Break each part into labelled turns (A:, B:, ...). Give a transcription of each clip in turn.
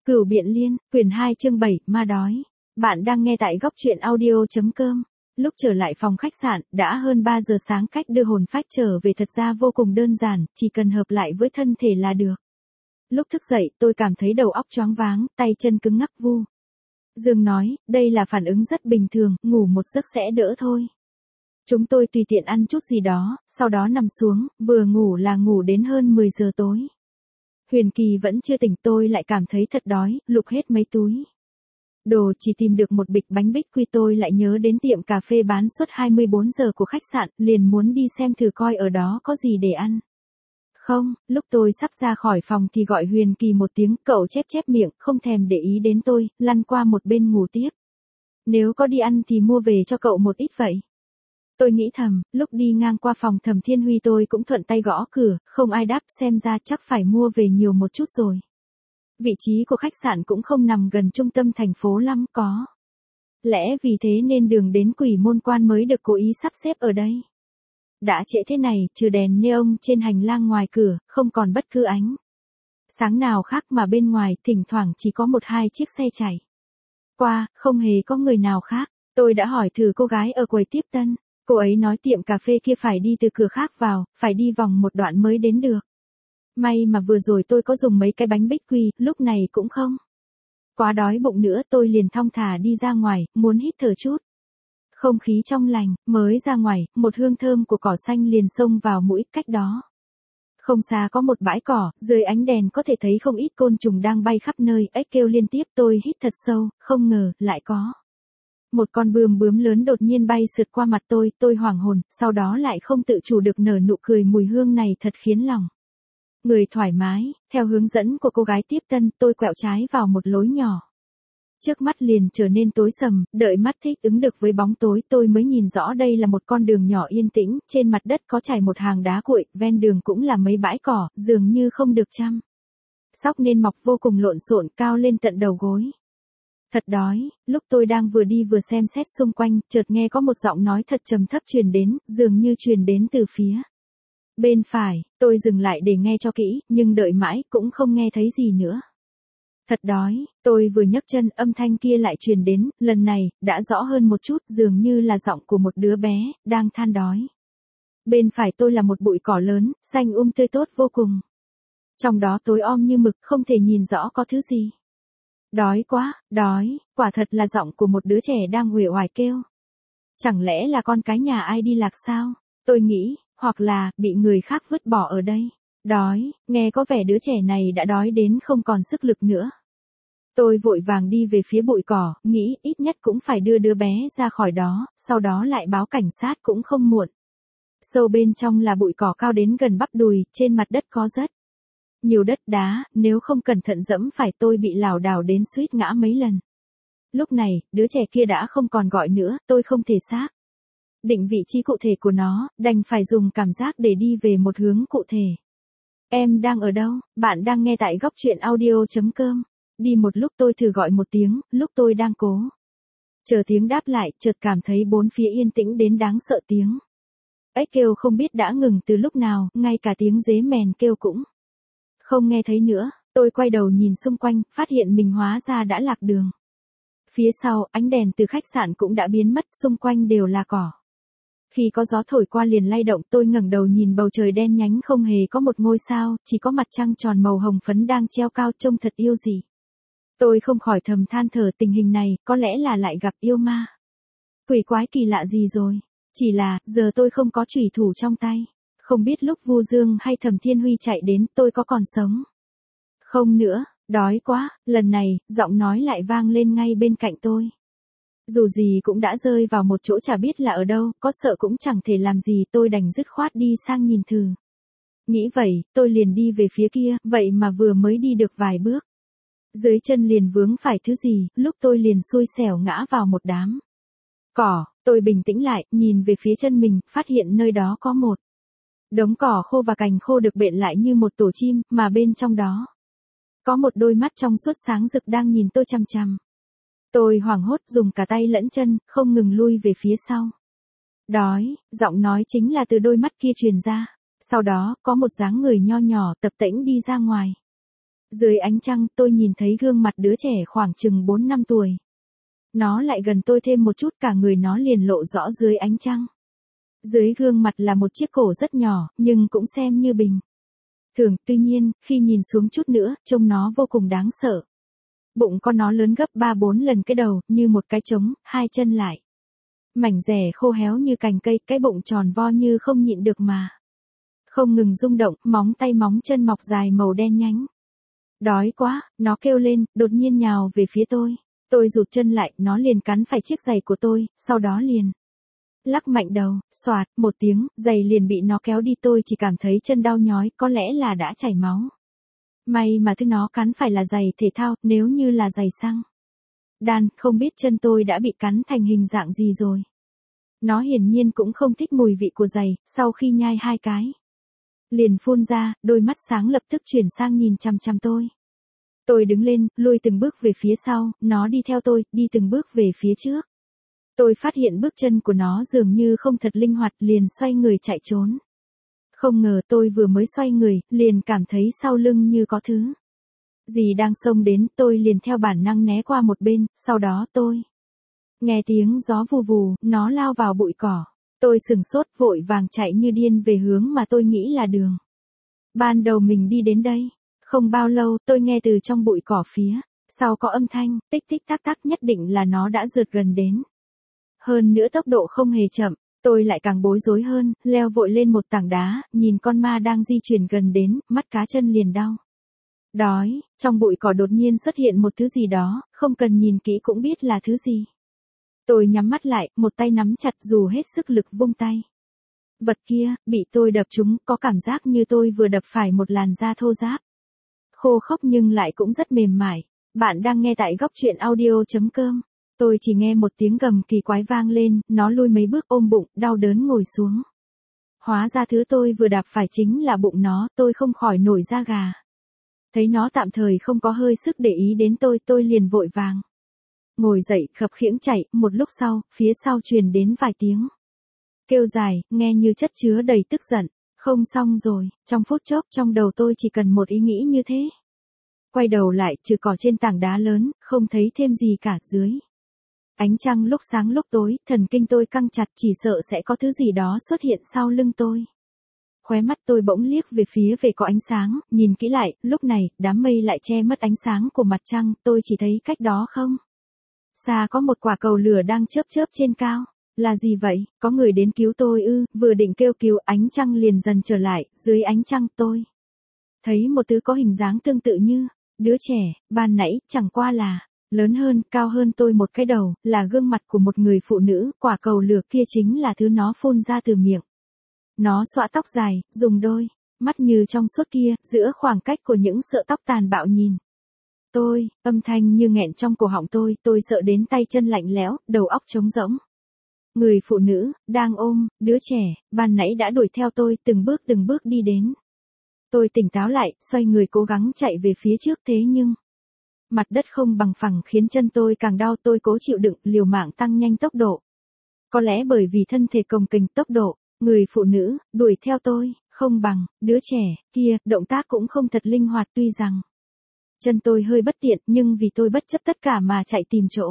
A: Cửu Biện Liên, quyển 2 chương 7, ma đói. Bạn đang nghe tại góc truyện audio.com. Lúc trở lại phòng khách sạn, đã hơn 3 giờ sáng, cách đưa hồn phách trở về thật ra vô cùng đơn giản, chỉ cần hợp lại với thân thể là được. Lúc thức dậy, tôi cảm thấy đầu óc choáng váng, tay chân cứng ngắc vu. Dương nói, đây là phản ứng rất bình thường, ngủ một giấc sẽ đỡ thôi. Chúng tôi tùy tiện ăn chút gì đó, sau đó nằm xuống, vừa ngủ là ngủ đến hơn 10 giờ tối. Huyền Kỳ vẫn chưa tỉnh, tôi lại cảm thấy thật đói, lục hết mấy túi đồ chỉ tìm được một bịch bánh bích quy. Tôi lại nhớ đến tiệm cà phê bán suốt 24 giờ của khách sạn, liền muốn đi xem thử coi ở đó có gì để ăn. Không, lúc tôi sắp ra khỏi phòng thì gọi Huyền Kỳ một tiếng, cậu chép chép miệng, không thèm để ý đến tôi, lăn qua một bên ngủ tiếp. Nếu có đi ăn thì mua về cho cậu một ít vậy. Tôi nghĩ thầm, lúc đi ngang qua phòng Thẩm Thiên Huy tôi cũng thuận tay gõ cửa, không ai đáp, xem ra chắc phải mua về nhiều một chút rồi. Vị trí của khách sạn cũng không nằm gần trung tâm thành phố lắm, có lẽ vì thế nên đường đến Quỷ Môn Quan mới được cố ý sắp xếp ở đây. Đã trễ thế này, trừ đèn neon trên hành lang ngoài cửa, không còn bất cứ ánh sáng nào khác, mà bên ngoài thỉnh thoảng chỉ có 1-2 chiếc xe chạy qua, không hề có người nào khác. Tôi đã hỏi thử cô gái ở quầy tiếp tân. Cô ấy nói tiệm cà phê kia phải đi từ cửa khác vào, phải đi vòng một đoạn mới đến được. May mà vừa rồi tôi có dùng mấy cái bánh bích quy, lúc này cũng không quá đói bụng nữa, tôi liền thong thả đi ra ngoài, muốn hít thở chút không khí trong lành. Mới ra ngoài, một hương thơm của cỏ xanh liền xông vào mũi. Cách đó không xa có một bãi cỏ, dưới ánh đèn có thể thấy không ít côn trùng đang bay khắp nơi, ếch kêu liên tiếp. Tôi hít thật sâu, không ngờ lại có một con bướm lớn đột nhiên bay sượt qua mặt tôi hoảng hồn, sau đó lại không tự chủ được nở nụ cười. Mùi hương này thật khiến lòng người thoải mái. Theo hướng dẫn của cô gái tiếp tân, tôi quẹo trái vào một lối nhỏ. Trước mắt liền trở nên tối sầm, đợi mắt thích ứng được với bóng tối, tôi mới nhìn rõ đây là một con đường nhỏ yên tĩnh, trên mặt đất có trải một hàng đá cuội, ven đường cũng là mấy bãi cỏ, dường như không được chăm sóc nên mọc vô cùng lộn xộn, cao lên tận đầu gối. Thật đói. Lúc tôi đang vừa đi vừa xem xét xung quanh, chợt nghe có một giọng nói thật trầm thấp truyền đến, dường như truyền đến từ phía bên phải. Tôi dừng lại để nghe cho kỹ, nhưng đợi mãi cũng không nghe thấy gì nữa. Thật đói. Tôi vừa nhấc chân, âm thanh kia lại truyền đến, lần này đã rõ hơn một chút, dường như là giọng của một đứa bé đang than đói. Bên phải tôi là một bụi cỏ lớn, xanh tươi tốt vô cùng. Trong đó tối om như mực, không thể nhìn rõ có thứ gì. Đói quá, đói. Quả thật là giọng của một đứa trẻ đang uể oải kêu. Chẳng lẽ là con cái nhà ai đi lạc sao? Tôi nghĩ, hoặc là bị người khác vứt bỏ ở đây. Đói, nghe có vẻ đứa trẻ này đã đói đến không còn sức lực nữa. Tôi vội vàng đi về phía bụi cỏ, nghĩ ít nhất cũng phải đưa đứa bé ra khỏi đó, sau đó lại báo cảnh sát cũng không muộn. Sâu bên trong là bụi cỏ cao đến gần bắp đùi, trên mặt đất có rất nhiều đất đá, nếu không cẩn thận dẫm phải tôi bị lảo đảo đến suýt ngã mấy lần. Lúc này, đứa trẻ kia đã không còn gọi nữa, tôi không thể xác định vị trí cụ thể của nó, đành phải dùng cảm giác để đi về một hướng cụ thể. Em đang ở đâu? Bạn đang nghe tại góc truyện audio.com. Đi một lúc tôi thử gọi một tiếng, lúc tôi đang cố chờ tiếng đáp lại, chợt cảm thấy bốn phía yên tĩnh đến đáng sợ. Tiếng ếch kêu không biết đã ngừng từ lúc nào, ngay cả tiếng dế mèn kêu cũng không nghe thấy nữa. Tôi quay đầu nhìn xung quanh, phát hiện mình hóa ra đã lạc đường. Phía sau, ánh đèn từ khách sạn cũng đã biến mất, xung quanh đều là cỏ. Khi có gió thổi qua liền lay động, tôi ngẩng đầu nhìn bầu trời đen nhánh, không hề có một ngôi sao, chỉ có mặt trăng tròn màu hồng phấn đang treo cao, trông thật yêu dị. Tôi không khỏi thầm than thở, tình hình này, có lẽ là lại gặp yêu ma quỷ quái kỳ lạ gì rồi. Chỉ là, giờ tôi không có chủy thủ trong tay. Không biết lúc Vu Dương hay Thẩm Thiên Huy chạy đến, tôi có còn sống không nữa. Đói quá. Lần này, giọng nói lại vang lên ngay bên cạnh tôi. Dù gì cũng đã rơi vào một chỗ chả biết là ở đâu, có sợ cũng chẳng thể làm gì, tôi đành dứt khoát đi sang nhìn thử. Nghĩ vậy, tôi liền đi về phía kia, vậy mà vừa mới đi được vài bước, dưới chân liền vướng phải thứ gì, lúc tôi liền xui xẻo ngã vào một đám cỏ. Tôi bình tĩnh lại, nhìn về phía chân mình, phát hiện nơi đó có một đống cỏ khô và cành khô được bện lại như một tổ chim, mà bên trong đó có một đôi mắt trong suốt sáng rực đang nhìn tôi chằm chằm. Tôi hoảng hốt dùng cả tay lẫn chân, không ngừng lui về phía sau. Đói, giọng nói chính là từ đôi mắt kia truyền ra. Sau đó, có một dáng người nho nhỏ tập tễnh đi ra ngoài. Dưới ánh trăng tôi nhìn thấy gương mặt đứa trẻ khoảng chừng 4 năm tuổi. Nó lại gần tôi thêm một chút, cả người nó liền lộ rõ dưới ánh trăng. Dưới gương mặt là một chiếc cổ rất nhỏ, nhưng cũng xem như bình thường, tuy nhiên, khi nhìn xuống chút nữa, trông nó vô cùng đáng sợ. Bụng con nó lớn gấp 3-4 lần cái đầu, như một cái trống, hai chân lại mảnh rẻ khô héo như cành cây, cái bụng tròn vo như không nhịn được mà không ngừng rung động, móng tay móng chân mọc dài màu đen nhánh. Đói quá, nó kêu lên, đột nhiên nhào về phía tôi. Tôi rụt chân lại, nó liền cắn phải chiếc giày của tôi, sau đó liền lắc mạnh đầu, xoạt, một tiếng, giày liền bị nó kéo đi, tôi chỉ cảm thấy chân đau nhói, có lẽ là đã chảy máu. May mà thứ nó cắn phải là giày thể thao, nếu như là giày xăng đan, không biết chân tôi đã bị cắn thành hình dạng gì rồi. Nó hiển nhiên cũng không thích mùi vị của giày, sau khi nhai 2 cái liền phun ra, đôi mắt sáng lập tức chuyển sang nhìn chằm chằm tôi. Tôi đứng lên, lùi từng bước về phía sau, nó đi theo tôi, đi từng bước về phía trước. Tôi phát hiện bước chân của nó dường như không thật linh hoạt, liền xoay người chạy trốn. Không ngờ tôi vừa mới xoay người, liền cảm thấy sau lưng như có thứ gì đang xông đến, tôi liền theo bản năng né qua một bên, sau đó tôi nghe tiếng gió vù vù, nó lao vào bụi cỏ. Tôi sừng sốt, vội vàng chạy như điên về hướng mà tôi nghĩ là đường ban đầu mình đi đến đây. Không bao lâu, tôi nghe từ trong bụi cỏ phía sau có âm thanh, tích tích tắc tắc, nhất định là nó đã rượt gần đến. Hơn nữa tốc độ không hề chậm, tôi lại càng bối rối hơn, leo vội lên một tảng đá, nhìn con ma đang di chuyển gần đến, mắt cá chân liền đau. Đói, trong bụi cỏ đột nhiên xuất hiện một thứ gì đó, không cần nhìn kỹ cũng biết là thứ gì. Tôi nhắm mắt lại, một tay nắm chặt dù hết sức lực vung tay. Vật kia, bị tôi đập trúng, có cảm giác như tôi vừa đập phải một làn da thô ráp. Khô khốc nhưng lại cũng rất mềm mại. Bạn đang nghe tại góc truyện audio.com. Tôi chỉ nghe một tiếng gầm kỳ quái vang lên, nó lui mấy bước ôm bụng, đau đớn ngồi xuống. Hóa ra thứ tôi vừa đạp phải chính là bụng nó, tôi không khỏi nổi da gà. Thấy nó tạm thời không có hơi sức để ý đến tôi liền vội vàng ngồi dậy, khập khiễng chạy, một lúc sau, phía sau truyền đến vài tiếng kêu dài, nghe như chất chứa đầy tức giận. Không xong rồi, trong phút chốc trong đầu tôi chỉ cần một ý nghĩ như thế. Quay đầu lại, trừ cỏ trên tảng đá lớn, không thấy thêm gì cả dưới. Ánh trăng lúc sáng lúc tối, thần kinh tôi căng chặt, chỉ sợ sẽ có thứ gì đó xuất hiện sau lưng tôi. Khóe mắt tôi bỗng liếc về phía về có ánh sáng, nhìn kỹ lại, lúc này, đám mây lại che mất ánh sáng của mặt trăng, tôi chỉ thấy cách đó không xa có một quả cầu lửa đang chớp chớp trên cao. Là gì vậy? Có người đến cứu tôi ư? Vừa định kêu cứu, ánh trăng liền dần trở lại, dưới ánh trăng tôi thấy một thứ có hình dáng tương tự như đứa trẻ, ban nãy, chẳng qua là lớn hơn, cao hơn tôi một cái đầu, là gương mặt của một người phụ nữ, quả cầu lửa kia chính là thứ nó phun ra từ miệng. Nó xõa tóc dài, dùng đôi mắt như trong suốt kia, giữa khoảng cách của những sợi tóc tàn bạo nhìn tôi, âm thanh như nghẹn trong cổ họng tôi sợ đến tay chân lạnh lẽo, đầu óc trống rỗng. Người phụ nữ, đang ôm, đứa trẻ, ban nãy đã đuổi theo tôi, từng bước đi đến. Tôi tỉnh táo lại, xoay người cố gắng chạy về phía trước, thế nhưng mặt đất không bằng phẳng khiến chân tôi càng đau, tôi cố chịu đựng, liều mạng tăng nhanh tốc độ. Có lẽ bởi vì thân thể cồng kềnh, tốc độ, người phụ nữ, đuổi theo tôi, không bằng, đứa trẻ, kia, động tác cũng không thật linh hoạt, tuy rằng chân tôi hơi bất tiện, nhưng vì tôi bất chấp tất cả mà chạy tìm chỗ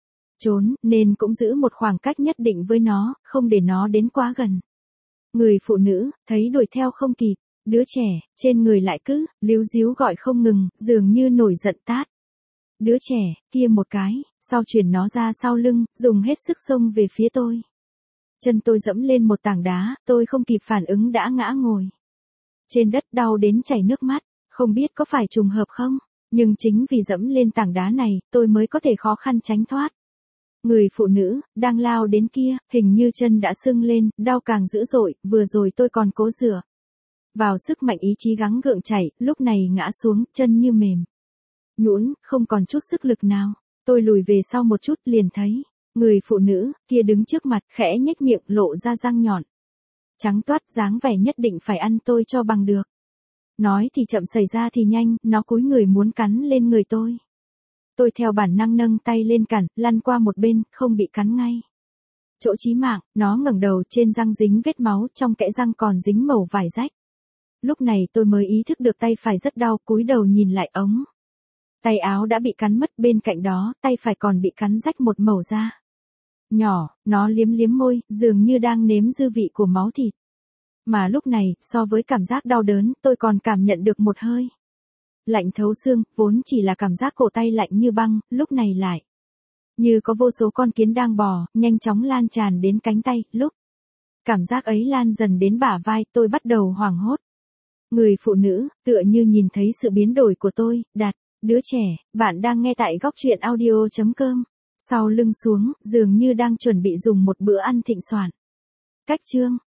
A: trốn, nên cũng giữ một khoảng cách nhất định với nó, không để nó đến quá gần. Người phụ nữ, thấy đuổi theo không kịp, đứa trẻ, trên người lại cứ, líu díu gọi không ngừng, dường như nổi giận tát. Đứa trẻ, kia một cái, sau chuyển nó ra sau lưng, dùng hết sức xông về phía tôi. Chân tôi dẫm lên một tảng đá, tôi không kịp phản ứng đã ngã ngồi trên đất, đau đến chảy nước mắt, không biết có phải trùng hợp không, nhưng chính vì dẫm lên tảng đá này, tôi mới có thể khó khăn tránh thoát. Người phụ nữ, đang lao đến kia, hình như chân đã sưng lên, đau càng dữ dội, vừa rồi tôi còn cố dựa vào sức mạnh ý chí gắng gượng chạy, lúc này ngã xuống, chân như mềm nhũn, không còn chút sức lực nào. Tôi lùi về sau một chút, liền thấy người phụ nữ kia đứng trước mặt, khẽ nhếch miệng, lộ ra răng nhọn trắng toát, dáng vẻ nhất định phải ăn tôi cho bằng được. Nói thì chậm, xảy ra thì nhanh, nó cúi người muốn cắn lên người tôi. Tôi theo bản năng nâng tay lên cản, lăn qua một bên, không bị cắn ngay chỗ chí mạng. Nó ngẩng đầu, trên răng dính vết máu, trong kẽ răng còn dính mẩu vải rách. Lúc này tôi mới ý thức được tay phải rất đau, cúi đầu nhìn lại ống. Tay áo đã bị cắn mất, bên cạnh đó, tay phải còn bị cắn rách một mẩu da nhỏ, nó liếm liếm môi, dường như đang nếm dư vị của máu thịt. Mà lúc này, so với cảm giác đau đớn, tôi còn cảm nhận được một hơi lạnh thấu xương, vốn chỉ là cảm giác cổ tay lạnh như băng, lúc này lại như có vô số con kiến đang bò, nhanh chóng lan tràn đến cánh tay, lúc cảm giác ấy lan dần đến bả vai, tôi bắt đầu hoảng hốt. Người phụ nữ, tựa như nhìn thấy sự biến đổi của tôi, đặt, đứa trẻ, bạn đang nghe tại góc truyện audio.com. Sau lưng xuống, dường như đang chuẩn bị dùng một bữa ăn thịnh soạn. Cách chương